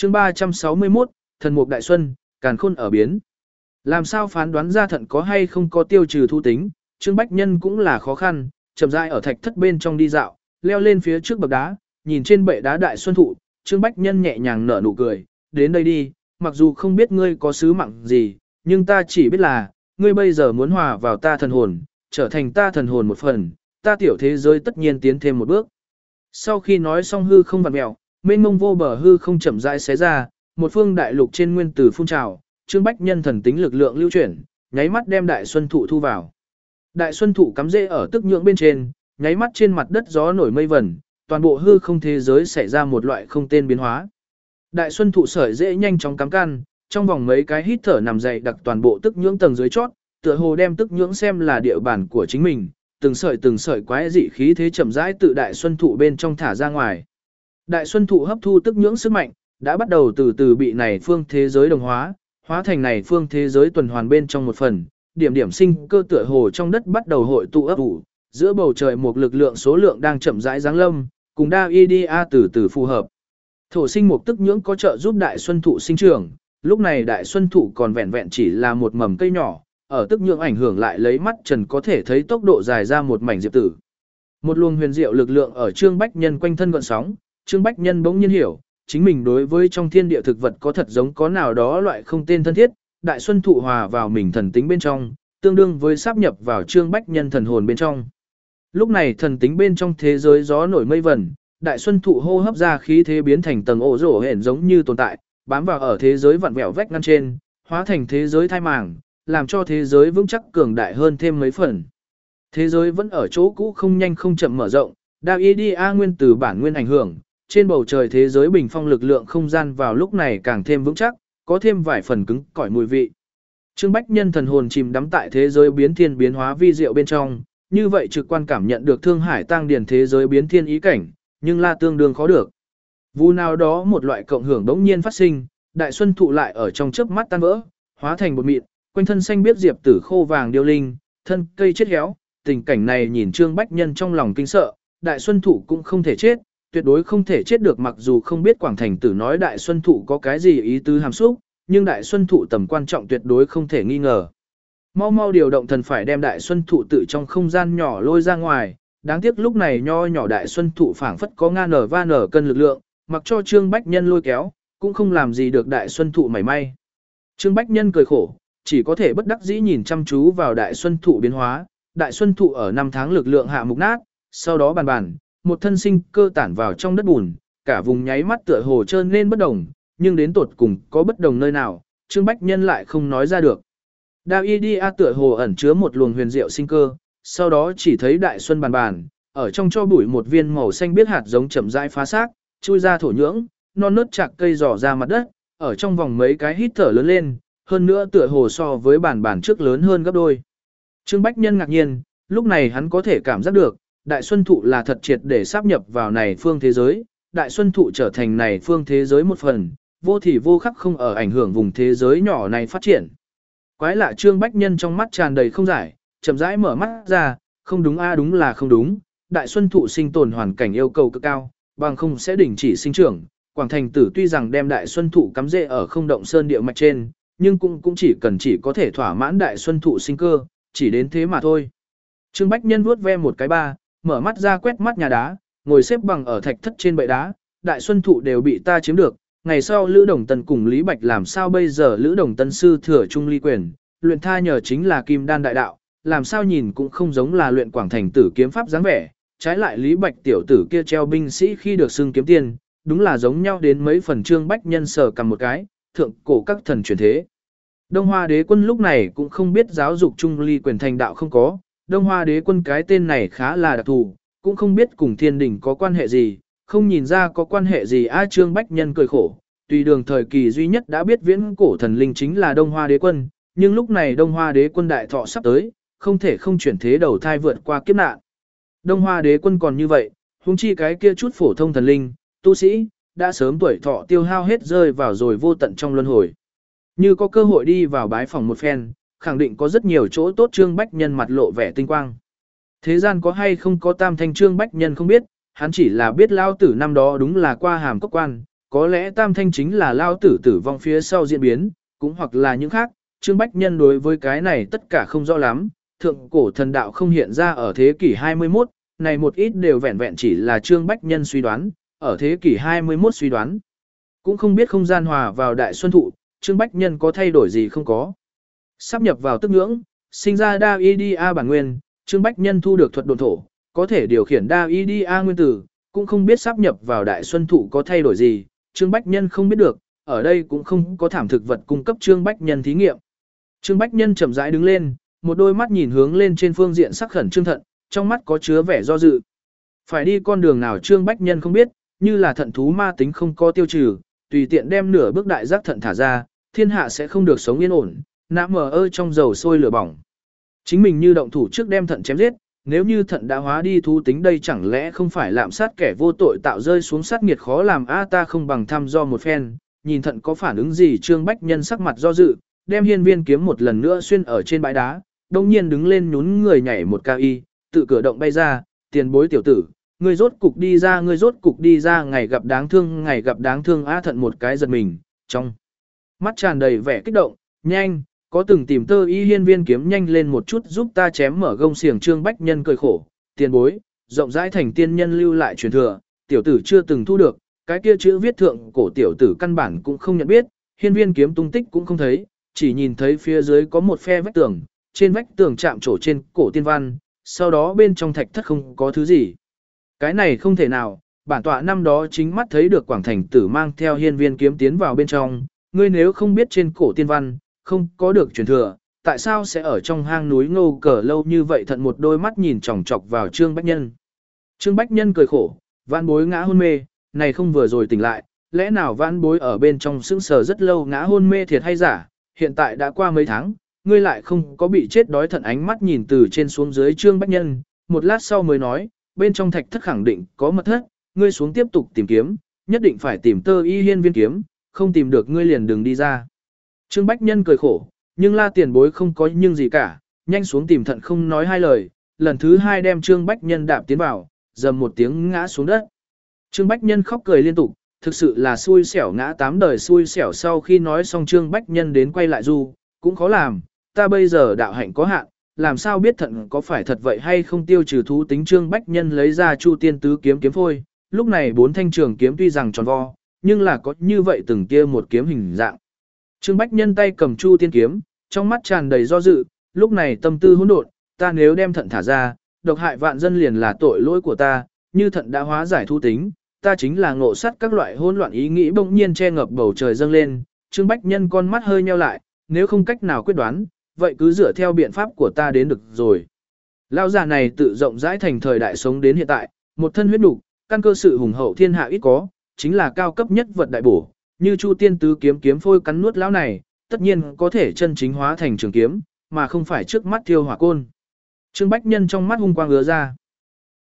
Chương 361, Thần mục đại xuân, càn khôn ở biến. Làm sao phán đoán ra thận có hay không có tiêu trừ thu tính, Trương Bách Nhân cũng là khó khăn, chậm rãi ở thạch thất bên trong đi dạo, leo lên phía trước bậc đá, nhìn trên bệ đá đại xuân thụ, Trương Bách Nhân nhẹ nhàng nở nụ cười, đến đây đi, mặc dù không biết ngươi có sứ mạng gì, nhưng ta chỉ biết là, ngươi bây giờ muốn hòa vào ta thần hồn, trở thành ta thần hồn một phần, ta tiểu thế giới tất nhiên tiến thêm một bước. Sau khi nói xong hư không vặn mèo, mênh mông vô bờ hư không chậm rãi xé ra, một phương đại lục trên nguyên tử phun trào, Trương Bách Nhân thần tính lực lượng lưu chuyển, nháy mắt đem đại xuân thụ thu vào. Đại xuân thụ cắm rễ ở tức nhượng bên trên, nháy mắt trên mặt đất gió nổi mây vẩn, toàn bộ hư không thế giới xảy ra một loại không tên biến hóa. Đại xuân thụ sợi rễ nhanh chóng cắm căn, trong vòng mấy cái hít thở nằm dày đặc toàn bộ tức nhưỡng tầng dưới chót, tựa hồ đem tức nhưỡng xem là địa bàn của chính mình, từng sợi quái dị khí thế chậm rãi tự đại xuân thụ bên trong thả ra ngoài. Đại xuân thụ hấp thu tức nhưỡng sức mạnh, đã bắt đầu từ từ bị này phương thế giới đồng hóa, hóa thành này phương thế giới tuần hoàn bên trong một phần, điểm điểm sinh cơ tựa hồ trong đất bắt đầu hội tụ ấp ủ, giữa bầu trời một lực lượng số lượng đang chậm rãi giáng lâm, cùng đa idia từ từ phù hợp. Thổ sinh một tức nhưỡng có trợ giúp đại xuân thụ sinh trưởng, lúc này đại xuân thụ còn vẹn vẹn chỉ là một mầm cây nhỏ, ở tức nhưỡng ảnh hưởng lại lấy mắt trần có thể thấy tốc độ dài ra một mảnh diệp tử. Một luồng huyền diệu lực lượng ở Trương Bách Nhân quanh thân gợn sóng, Trương Bách Nhân bỗng nhiên hiểu, chính mình đối với trong thiên địa thực vật có thật giống có nào đó loại không tên thân thiết, đại xuân thụ hòa vào mình thần tính bên trong, tương đương với sáp nhập vào Trương Bách Nhân thần hồn bên trong. Lúc này thần tính bên trong thế giới gió nổi mây vẩn, đại xuân thụ hô hấp ra khí thế biến thành tầng ổ rổ hển giống như tồn tại, bám vào ở thế giới vặn vẹo vách ngăn trên, hóa thành thế giới thai màng, làm cho thế giới vững chắc cường đại hơn thêm mấy phần. Thế giới vẫn ở chỗ cũ không nhanh không chậm mở rộng, đạo idia nguyên từ bản nguyên ảnh hưởng, trên bầu trời thế giới bình phong lực lượng không gian vào lúc này càng thêm vững chắc, có thêm vài phần cứng cỏi mùi vị. Trương Bách Nhân thần hồn chìm đắm tại thế giới biến thiên biến hóa vi diệu bên trong, như vậy trực quan cảm nhận được Thương Hải Tăng Điền thế giới biến thiên ý cảnh, nhưng là tương đương khó được. Vu nào đó một loại cộng hưởng đống nhiên phát sinh, đại xuân thụ lại ở trong chớp mắt tan vỡ, hóa thành bột mịn, quanh thân xanh biết diệp tử khô vàng điêu linh, thân cây chết héo, tình cảnh này nhìn Trương Bách Nhân trong lòng kinh sợ, đại xuân thụ cũng không thể chết, tuyệt đối không thể chết được, mặc dù không biết Quảng Thành Tử nói đại xuân thụ có cái gì ý tứ hàm xúc, nhưng đại xuân thụ tầm quan trọng tuyệt đối không thể nghi ngờ. Mau mau điều động thần phải đem đại xuân thụ tự trong không gian nhỏ lôi ra ngoài, đáng tiếc lúc này nho nhỏ đại xuân thụ phảng phất có ngang nở va nở cân lực lượng, mặc cho Trương Bách Nhân lôi kéo, cũng không làm gì được đại xuân thụ mảy may. Trương Bách Nhân cười khổ, chỉ có thể bất đắc dĩ nhìn chăm chú vào đại xuân thụ biến hóa, đại xuân thụ ở 5 tháng lực lượng hạ mục nát, sau đó bàn, một thân sinh cơ tản vào trong đất bùn, cả vùng nháy mắt tựa hồ trơn lên bất đồng, nhưng đến tột cùng có bất đồng nơi nào, Trương Bách Nhân lại không nói ra được. Đao Idia tựa hồ ẩn chứa một luồng huyền diệu sinh cơ, sau đó chỉ thấy đại xuân bàn, ở trong cho bụi một viên màu xanh biết hạt giống chậm rãi phá xác, chui ra thổ nhưỡng, non nớt chạc cây dò ra mặt đất, ở trong vòng mấy cái hít thở lớn lên, hơn nữa tựa hồ so với bàn trước lớn hơn gấp đôi. Trương Bách Nhân ngạc nhiên, lúc này hắn có thể cảm giác được, đại xuân thụ là thật triệt để sáp nhập vào này phương thế giới, đại xuân thụ trở thành này phương thế giới một phần, vô thì vô khắc không ở ảnh hưởng vùng thế giới nhỏ này phát triển. Quái lạ Trương Bách Nhân trong mắt tràn đầy không giải, chậm rãi mở mắt ra, không đúng a, đúng là không đúng, đại xuân thụ sinh tồn hoàn cảnh yêu cầu cực cao, bằng không sẽ đình chỉ sinh trưởng. Quảng Thành Tử tuy rằng đem đại xuân thụ cắm rễ ở không động sơn địa mạch trên, nhưng cũng chỉ có thể thỏa mãn đại xuân thụ sinh cơ, chỉ đến thế mà thôi. Trương Bách Nhân vuốt ve một cái ba, mở mắt ra quét mắt nhà đá, ngồi xếp bằng ở thạch thất trên bệ đá, đại xuân thụ đều bị ta chiếm được, ngày sau Lữ Đồng Tân cùng Lý Bạch làm sao bây giờ? Lữ Đồng Tân sư thừa trung ly quyền, luyện tha nhờ chính là kim đan đại đạo, làm sao nhìn cũng không giống là luyện Quảng Thành Tử kiếm pháp dáng vẻ, trái lại Lý Bạch tiểu tử kia treo binh sĩ khi được xưng kiếm tiên, đúng là giống nhau đến mấy phần. Trương Bách Nhân sờ cầm một cái, thượng cổ các thần truyền thế. Đông Hoa Đế Quân lúc này cũng không biết giáo dục trung ly quyền thành đạo không có, Đông Hoa Đế Quân cái tên này khá là đặc thù, cũng không biết cùng thiên đình có quan hệ gì, không nhìn ra có quan hệ gì. Trương Bách Nhân cười khổ, tùy đường thời kỳ duy nhất đã biết viễn cổ thần linh chính là Đông Hoa Đế Quân, nhưng lúc này Đông Hoa Đế Quân đại thọ sắp tới, không thể không chuyển thế đầu thai vượt qua kiếp nạn. Đông Hoa Đế Quân còn như vậy, huống chi cái kia chút phổ thông thần linh, tu sĩ, đã sớm tuổi thọ tiêu hao hết rơi vào rồi vô tận trong luân hồi. Như có cơ hội đi vào bái phòng một phen, khẳng định có rất nhiều chỗ tốt. Trương Bách Nhân mặt lộ vẻ tinh quang. Thế gian có hay không có tam thanh Trương Bách Nhân không biết, hắn chỉ là biết lao tử năm đó đúng là qua hàm cốc quan, có lẽ tam thanh chính là lao tử tử vong phía sau diễn biến, cũng hoặc là những khác, Trương Bách Nhân đối với cái này tất cả không rõ lắm, thượng cổ thần đạo không hiện ra ở thế kỷ 21, này một ít đều vẹn vẹn chỉ là Trương Bách Nhân suy đoán, ở thế kỷ 21 suy đoán. Cũng không biết không gian hòa vào đại xuân thụ, Trương Bách Nhân có thay đổi gì không có. Sắp nhập vào tức ngưỡng, sinh ra đa IDA bản nguyên, Trương Bách Nhân thu được thuật độn thổ, có thể điều khiển đa IDA nguyên tử, cũng không biết sắp nhập vào đại xuân thụ có thay đổi gì, Trương Bách Nhân không biết được, ở đây cũng không có thảm thực vật cung cấp Trương Bách Nhân thí nghiệm. Trương Bách Nhân chậm rãi đứng lên, một đôi mắt nhìn hướng lên trên phương diện sắc khẩn trương thận, trong mắt có chứa vẻ do dự. Phải đi con đường nào Trương Bách Nhân không biết, như là thận thú ma tính không có tiêu trừ, tùy tiện đem nửa bước đại giác thận thả ra, thiên hạ sẽ không được sống yên ổn, nã mờ ơi trong dầu sôi lửa bỏng. Chính mình như động thủ trước đem thận chém giết, nếu như thận đã hóa đi thú tính đây chẳng lẽ không phải lạm sát kẻ vô tội tạo rơi xuống sát nghiệt khó làm a ta không bằng thăm do một phen, nhìn thận có phản ứng gì Trương Bách Nhân sắc mặt do dự, đem hiên viên kiếm một lần nữa xuyên ở trên bãi đá, đông nhiên đứng lên nhún người nhảy một cao y, tự cửa động bay ra, tiền bối tiểu tử, ngươi rốt cục đi ra, ngươi rốt cục đi ra, ngày gặp đáng thương á thận một cái giật mình, trong mắt tràn đầy vẻ kích động, nhanh, có từng tìm tơ y hiên viên kiếm nhanh lên một chút giúp ta chém mở gông xiềng Trương Bách Nhân cười khổ, tiền bối, rộng rãi thành tiên nhân lưu lại truyền thừa, tiểu tử chưa từng thu được, cái kia chữ viết thượng cổ tiểu tử căn bản cũng không nhận biết, hiên viên kiếm tung tích cũng không thấy, chỉ nhìn thấy phía dưới có một phe vách tường, trên vách tường chạm trổ trên cổ tiên văn, sau đó bên trong thạch thất không có thứ gì. Cái này không thể nào, bản tọa năm đó chính mắt thấy được Quảng Thành Tử mang theo hiên viên kiếm tiến vào bên trong, ngươi nếu không biết trên cổ tiên văn, không có được truyền thừa, tại sao sẽ ở trong hang núi ngô cờ lâu như vậy thận một đôi mắt nhìn chòng chọc vào Trương Bách Nhân. Trương Bách Nhân cười khổ, vãn bối ngã hôn mê, này không vừa rồi tỉnh lại, lẽ nào vãn bối ở bên trong sững sờ rất lâu ngã hôn mê thiệt hay giả, hiện tại đã qua mấy tháng, ngươi lại không có bị chết đói thận ánh mắt nhìn từ trên xuống dưới Trương Bách Nhân, một lát sau mới nói, bên trong thạch thất khẳng định có mật thất, ngươi xuống tiếp tục tìm kiếm, nhất định phải tìm tơ y hiên viên kiếm, không tìm được ngươi liền đừng đi ra. Trương Bách Nhân cười khổ, nhưng la tiền bối không có nhưng gì cả, nhanh xuống tìm thận không nói hai lời, lần thứ hai đem Trương Bách Nhân đạp tiến vào, dầm một tiếng ngã xuống đất. Trương Bách Nhân khóc cười liên tục, thực sự là xui xẻo ngã 8 đời xui xẻo sau khi nói xong Trương Bách Nhân đến quay lại du, cũng khó làm, ta bây giờ đạo hạnh có hạn, làm sao biết thận có phải thật vậy hay không tiêu trừ thú tính Trương Bách Nhân lấy ra Chu Tiên Tứ kiếm kiếm phôi, lúc này 4 thanh trường kiếm tuy rằng tròn vo, nhưng là có như vậy từng kia một kiếm hình dạng. Trương Bách Nhân tay cầm Chu Tiên kiếm, trong mắt tràn đầy do dự, lúc này tâm tư hỗn độn, ta nếu đem thận thả ra, độc hại vạn dân liền là tội lỗi của ta, như thận đã hóa giải thú tính, ta chính là ngộ sát các loại hỗn loạn ý nghĩ bỗng nhiên che ngập bầu trời dâng lên, Trương Bách Nhân con mắt hơi nheo lại, nếu không cách nào quyết đoán, vậy cứ dựa theo biện pháp của ta đến được rồi. Lão già này tự rộng rãi thành thời đại sống đến hiện tại, một thân huyết nục, căn cơ sự hùng hậu thiên hạ ít có, chính là cao cấp nhất vật đại bổ, như Chu Tiên Tứ kiếm kiếm phôi cắn nuốt lão này, tất nhiên có thể chân chính hóa thành trường kiếm, mà không phải trước mắt thiêu hỏa côn. Trương Bách Nhân trong mắt hung quang ứa ra.